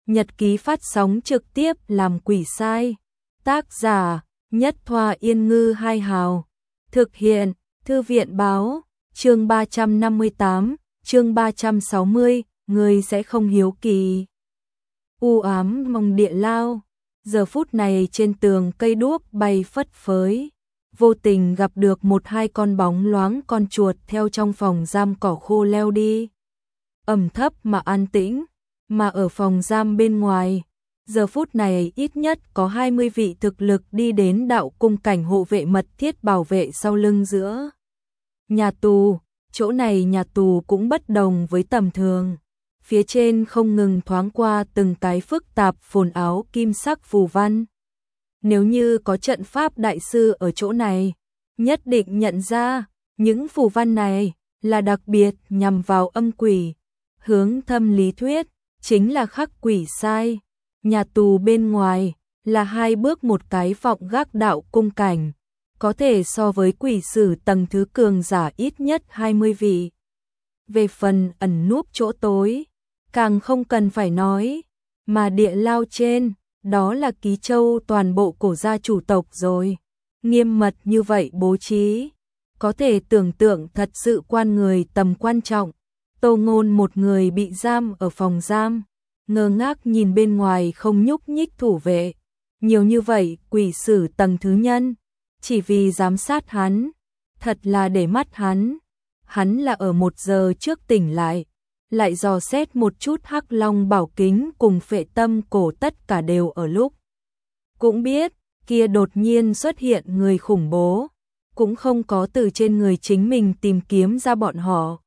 Nhật ký phát sóng trực tiếp làm quỷ sai. Tác giả: Nhất Thoa Yên Ngư Hai Hào. Thực hiện: Thư viện báo. Chương 358, chương 360, người sẽ không hiếu kỳ. U ám mông địa lao. Giờ phút này trên tường cây đuốc bay phất phới. Vô tình gặp được một hai con bóng loáng con chuột theo trong phòng giam cỏ khô leo đi. Ẩm thấp mà an tĩnh, mà ở phòng giam bên ngoài, giờ phút này ít nhất có 20 vị thực lực đi đến đạo cung cảnh hộ vệ mật thiết bảo vệ sau lưng giữa. Nhà tù, chỗ này nhà tù cũng bất đồng với tầm thường. Phía trên không ngừng thoáng qua từng cái phức tạp phồn áo kim sắc phù văn. Nếu như có trận pháp đại sư ở chỗ này, nhất định nhận ra, những phù văn này là đặc biệt nhằm vào âm quỷ. Hướng thâm lý thuyết, chính là khắc quỷ sai. Nhà tù bên ngoài là hai bước một cái vọng gác đạo cung cảnh, có thể so với quỷ sử tầng thứ cường giả ít nhất 20 vị. Về phần ẩn núp chỗ tối, càng không cần phải nói, mà địa lao trên, đó là ký châu toàn bộ cổ gia chủ tộc rồi. Nghiêm mật như vậy bố trí, có thể tưởng tượng thật sự quan người tầm quan trọng. Tô Ngôn một người bị giam ở phòng giam, ngơ ngác nhìn bên ngoài không nhúc nhích thủ vệ. Nhiều như vậy quỷ sử tầng thứ nhân, chỉ vì giám sát hắn, thật là để mắt hắn. Hắn là ở 1 giờ trước tỉnh lại dò xét một chút Hắc Long bảo kính cùng phệ tâm cổ tất cả đều ở lúc. Cũng biết, kia đột nhiên xuất hiện người khủng bố, cũng không có từ trên người chính mình tìm kiếm ra bọn họ.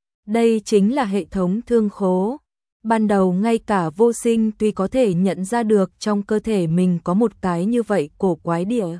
Đây chính là hệ thống thương khố. Ban đầu ngay cả vô sinh tuy có thể nhận ra được trong cơ thể mình có một cái như vậy cổ quái địa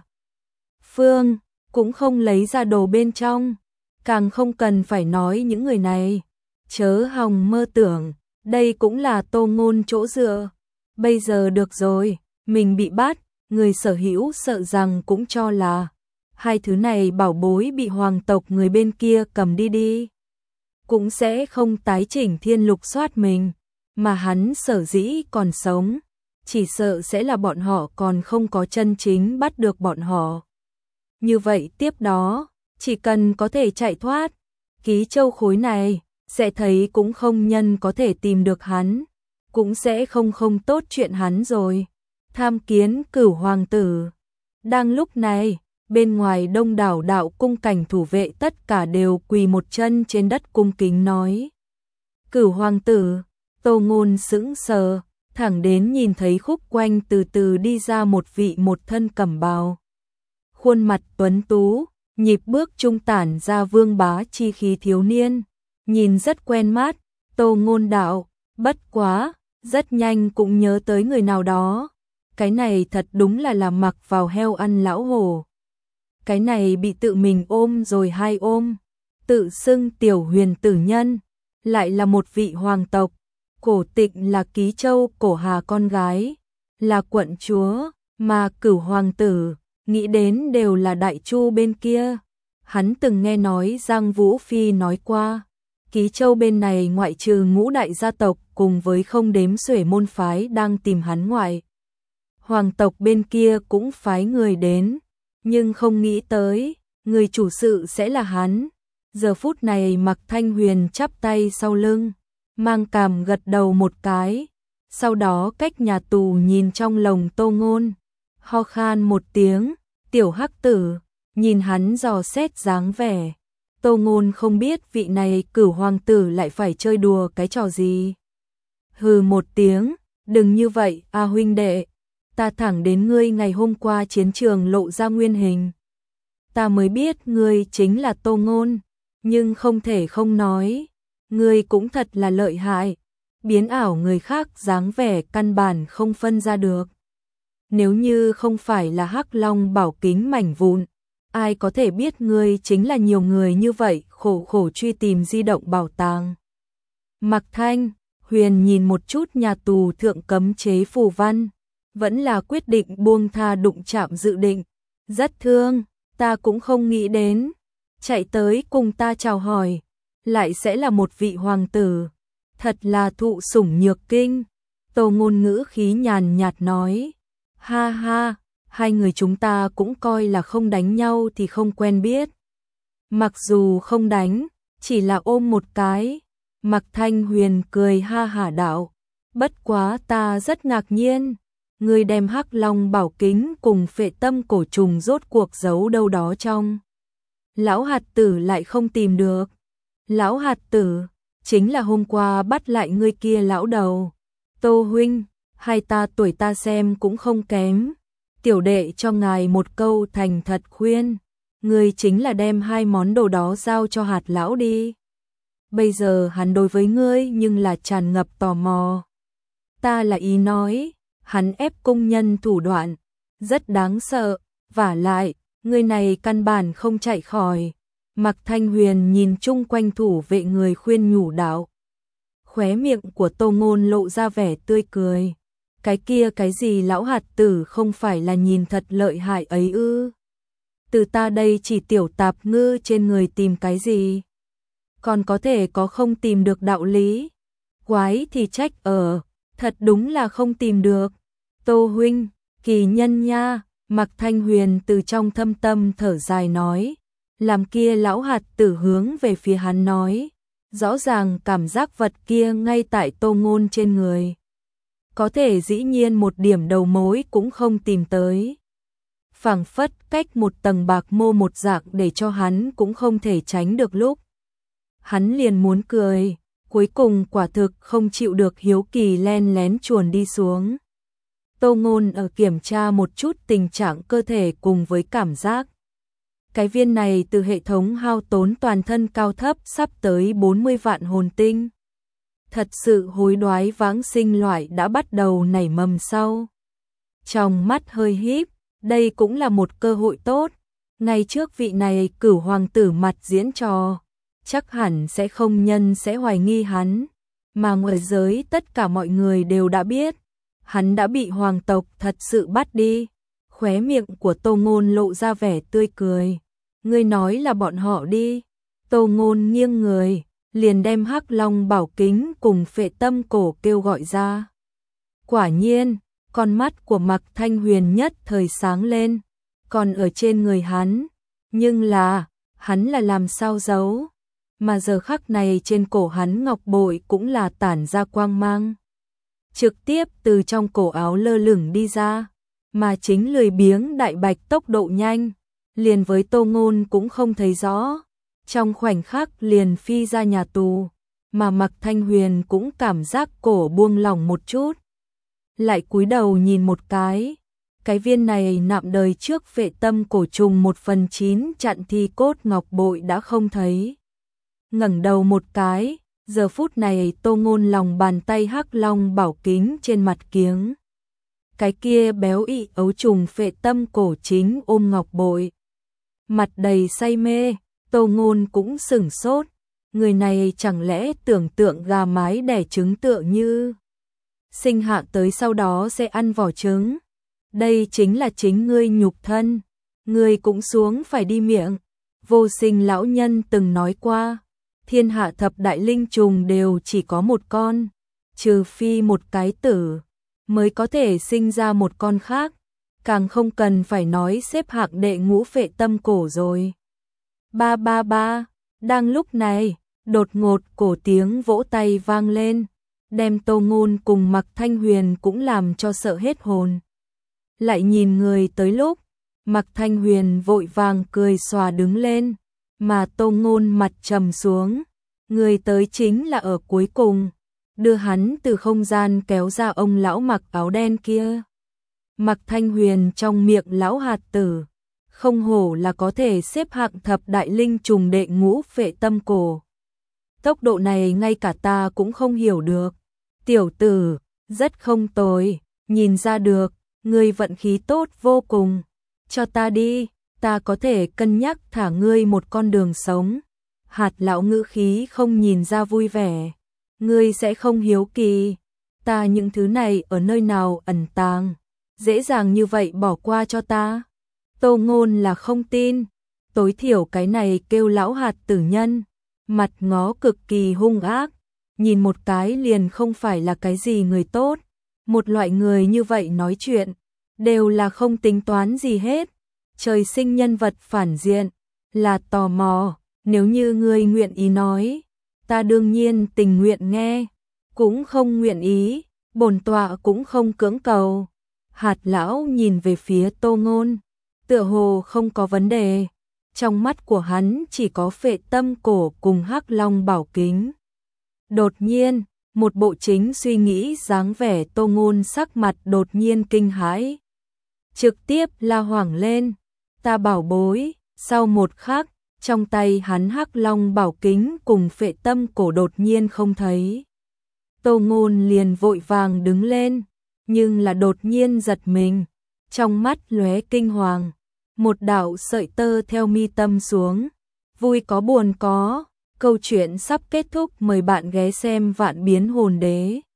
phương, cũng không lấy ra đồ bên trong. Càng không cần phải nói những người này. Chớ hòng mơ tưởng, đây cũng là Tô Ngôn chỗ dựa. Bây giờ được rồi, mình bị bắt, người sở hữu sợ rằng cũng cho là hai thứ này bảo bối bị hoàng tộc người bên kia cầm đi. Cũng sẽ không tái chỉnh thiên lục soát mình, mà hắn sở dĩ còn sống, chỉ sợ sẽ là bọn họ còn không có chân chính bắt được bọn họ. Như vậy tiếp đó, chỉ cần có thể chạy thoát, ký châu khối này, sẽ thấy cũng không nhân có thể tìm được hắn, cũng sẽ không tốt chuyện hắn rồi. Tham kiến Cửu hoàng tử. Đang lúc này, bên ngoài đông đảo đạo cung cảnh thủ vệ tất cả đều quỳ một chân trên đất cung kính nói. Cửu hoàng tử. Tô Ngôn sững sờ, thẳng đến nhìn thấy khúc quanh từ từ đi ra một vị một thân cẩm bào. Khuôn mặt tuấn tú, nhịp bước trung tản ra vương bá chi khí thiếu niên, nhìn rất quen mắt. Tô Ngôn đạo, bất quá, rất nhanh cũng nhớ tới người nào đó. Cái này thật đúng là mặc vào heo ăn lão hổ. Cái này bị tự mình ôm rồi hai ôm, tự xưng tiểu huyền tử nhân, lại là một vị hoàng tộc. Cổ Tịnh là ký châu cổ hà con gái, là quận chúa, mà Cửu hoàng tử, nghĩ đến đều là đại chu bên kia. Hắn từng nghe nói Giang Vũ Phi nói qua, ký châu bên này ngoại trừ ngũ đại gia tộc cùng với không đếm xuể môn phái đang tìm hắn ngoại. Hoàng tộc bên kia cũng phái người đến, nhưng không nghĩ tới, người chủ sự sẽ là hắn. Giờ phút này Mạc Thanh Huyền chắp tay sau lưng, mang cằm gật đầu một cái, sau đó cách nhà tù nhìn trong lồng Tô Ngôn, ho khan một tiếng, tiểu hắc tử, nhìn hắn dò xét dáng vẻ. Tô Ngôn không biết vị này Cửu hoàng tử lại phải chơi đùa cái trò gì. Hừ một tiếng, đừng như vậy, a huynh đệ, ta thẳng đến ngươi ngày hôm qua chiến trường lộ ra nguyên hình. Ta mới biết ngươi chính là Tô Ngôn, nhưng không thể không nói, ngươi cũng thật là lợi hại, biến ảo người khác dáng vẻ căn bản không phân ra được. Nếu như không phải là Hắc Long bảo kính mảnh vụn, ai có thể biết ngươi chính là nhiều người như vậy khổ truy tìm di động bảo tàng. Mạc Thanh Huyền nhìn một chút nhà tù thượng cấm chế phù văn, vẫn là quyết định buông tha đụng chạm dự định. Rất thương, ta cũng không nghĩ đến, chạy tới cùng ta chào hỏi, lại sẽ là một vị hoàng tử, thật là thụ sủng nhược kinh. Tô Ngôn ngữ khí nhàn nhạt nói, ha ha, hai người chúng ta cũng coi là không đánh nhau thì không quen biết. Mặc dù không đánh, chỉ là ôm một cái. Mạc Thanh Huyền cười ha hả đạo, bất quá ta rất ngạc nhiên, ngươi đem Hắc Long Bảo Kính cùng Phệ Tâm Cổ Trùng rốt cuộc giấu đâu đó trong. Lão hạt tử lại không tìm được. Lão hạt tử, chính là hôm qua bắt lại ngươi kia lão đầu. Tô huynh, hai ta tuổi ta xem cũng không kém. Tiểu đệ cho ngài một câu thành thật khuyên, ngươi chính là đem hai món đồ đó giao cho hạt lão đi. Bây giờ hắn đối với ngươi nhưng là tràn ngập tò mò. Ta là ý nói, hắn ép công nhân thủ đoạn, rất đáng sợ, vả lại, người này căn bản không chạy khỏi. Mạc Thanh Huyền nhìn chung quanh thủ vệ người khuyên nhủ đạo. Khóe miệng của Tô Ngôn lộ ra vẻ tươi cười. Cái kia cái gì lão hạt tử không phải là nhìn thật lợi hại ấy ư? Từ ta đây chỉ tiểu tạp ngư trên người tìm cái gì? Còn có thể có không tìm được đạo lý? Quái thì trách ở, thật đúng là không tìm được. Tô huynh, kỳ nhân nha. Mạc Thanh Huyền từ trong thâm tâm thở dài nói, làm kia lão hạt tử hướng về phía hắn nói, rõ ràng cảm giác vật kia ngay tại Tô Ngôn trên người. Có thể dĩ nhiên một điểm đầu mối cũng không tìm tới. Phảng phất cách một tầng bạc mô một dạng để cho hắn cũng không thể tránh được lúc. Hắn liền muốn cười, cuối cùng quả thực không chịu được hiếu kỳ len lén chuồn đi xuống. Tô Ngôn ở kiểm tra một chút tình trạng cơ thể cùng với cảm giác. Cái viên này từ hệ thống hao tốn toàn thân cao thấp sắp tới 40 vạn hồn tinh. Thật sự hối đoái vãng sinh loại đã bắt đầu nảy mầm sau. Trong mắt hơi híp, đây cũng là một cơ hội tốt. Ngay trước vị này Cửu hoàng tử mặt diễn trò, chắc hẳn sẽ không nhân sẽ hoài nghi hắn. Mà ngoài giới tất cả mọi người đều đã biết. Hắn đã bị hoàng tộc thật sự bắt đi. Khóe miệng của Tô Ngôn lộ ra vẻ tươi cười. Ngươi nói là bọn họ đi. Tô Ngôn nghiêng người, liền đem Hắc Long Bảo Kính cùng Phệ Tâm Cổ kêu gọi ra. Quả nhiên, con mắt của Mạc Thanh Huyền nhất thời sáng lên, còn ở trên người hắn. Nhưng là, hắn là làm sao giấu? Mà giờ khắc này trên cổ hắn ngọc bội cũng là tản ra quang mang. Trực tiếp từ trong cổ áo lơ lửng đi ra, mà chính lười biếng đại bạch tốc độ nhanh, liền với Tô Ngôn cũng không thấy rõ, trong khoảnh khắc liền phi ra nhà tù, mà Mạc Thanh Huyền cũng cảm giác cổ buông lỏng một chút, lại cúi đầu nhìn một cái viên này nạm đời trước Phệ Tâm Cổ Trùng 1/9 chặn thi cốt ngọc bội đã không thấy. Ngẩng đầu một cái, giờ phút này Tô Ngôn lòng bàn tay Hắc Long Bảo Kính trên mặt kiếng. Cái kia béo ị ấu trùng Phệ Tâm Cổ chính ôm ngọc bội. Mặt đầy say mê, Tô Ngôn cũng sửng sốt. Người này chẳng lẽ tưởng tượng gà mái đẻ trứng tựa như sinh hạ tới sau đó sẽ ăn vỏ trứng. Đây chính là chính ngươi nhục thân. Ngươi cũng xuống phải đi miệng. Vô Sinh lão nhân từng nói qua, thiên hạ thập đại linh trùng đều chỉ có một con, trừ phi một cái tử mới có thể sinh ra một con khác, càng không cần phải nói xếp hạng đệ ngũ Phệ Tâm Cổ rồi. Ba ba ba, đang lúc này, đột ngột cổ tiếng vỗ tay vang lên, đem Tô Ngôn cùng Mạc Thanh Huyền cũng làm cho sợ hết hồn. Lại nhìn người tới lúc, Mạc Thanh Huyền vội vàng cười xòa đứng lên, mà Tô Ngôn mặt trầm xuống. Người tới chính là ở cuối cùng, đưa hắn từ không gian kéo ra ông lão mặc áo đen kia. Mạc Thanh Huyền trong miệng lão hạt tử, không hổ là có thể xếp hạng thập đại linh trùng đệ ngũ Phệ Tâm Cổ. Tốc độ này ngay cả ta cũng không hiểu được. Tiểu tử, rất không tồi, nhìn ra được, ngươi vận khí tốt vô cùng. Cho ta đi, ta có thể cân nhắc thả ngươi một con đường sống. Hạt lão ngữ khí không nhìn ra vui vẻ. Ngươi sẽ không hiếu kỳ. Ta những thứ này ở nơi nào ẩn tàng, dễ dàng như vậy bỏ qua cho ta. Tô Ngôn là không tin. Tối thiểu cái này kêu lão hạt tử nhân. Mặt ngó cực kỳ hung ác. Nhìn một cái liền không phải là cái gì người tốt. Một loại người như vậy nói chuyện, đều là không tính toán gì hết. Trời sinh nhân vật phản diện, là tò mò, nếu như ngươi nguyện ý nói, ta đương nhiên tình nguyện nghe, cũng không nguyện ý, bổn tọa cũng không cưỡng cầu. Hạt lão nhìn về phía Tô Ngôn, tựa hồ không có vấn đề, trong mắt của hắn chỉ có Phệ Tâm Cổ cùng Hắc Long Bảo Kính. Đột nhiên, một bộ chính suy nghĩ dáng vẻ Tô Ngôn sắc mặt đột nhiên kinh hãi, trực tiếp la hoảng lên, ta bảo bối. Sau một khắc, trong tay hắn Hắc Long Bảo Kính cùng Phệ Tâm Cổ đột nhiên không thấy. Tô Ngôn liền vội vàng đứng lên, nhưng là đột nhiên giật mình, trong mắt lóe kinh hoàng, một đạo sợi tơ theo mi tâm xuống, vui có buồn có, câu chuyện sắp kết thúc, mời bạn ghé xem Vạn Biến Hồn Đế.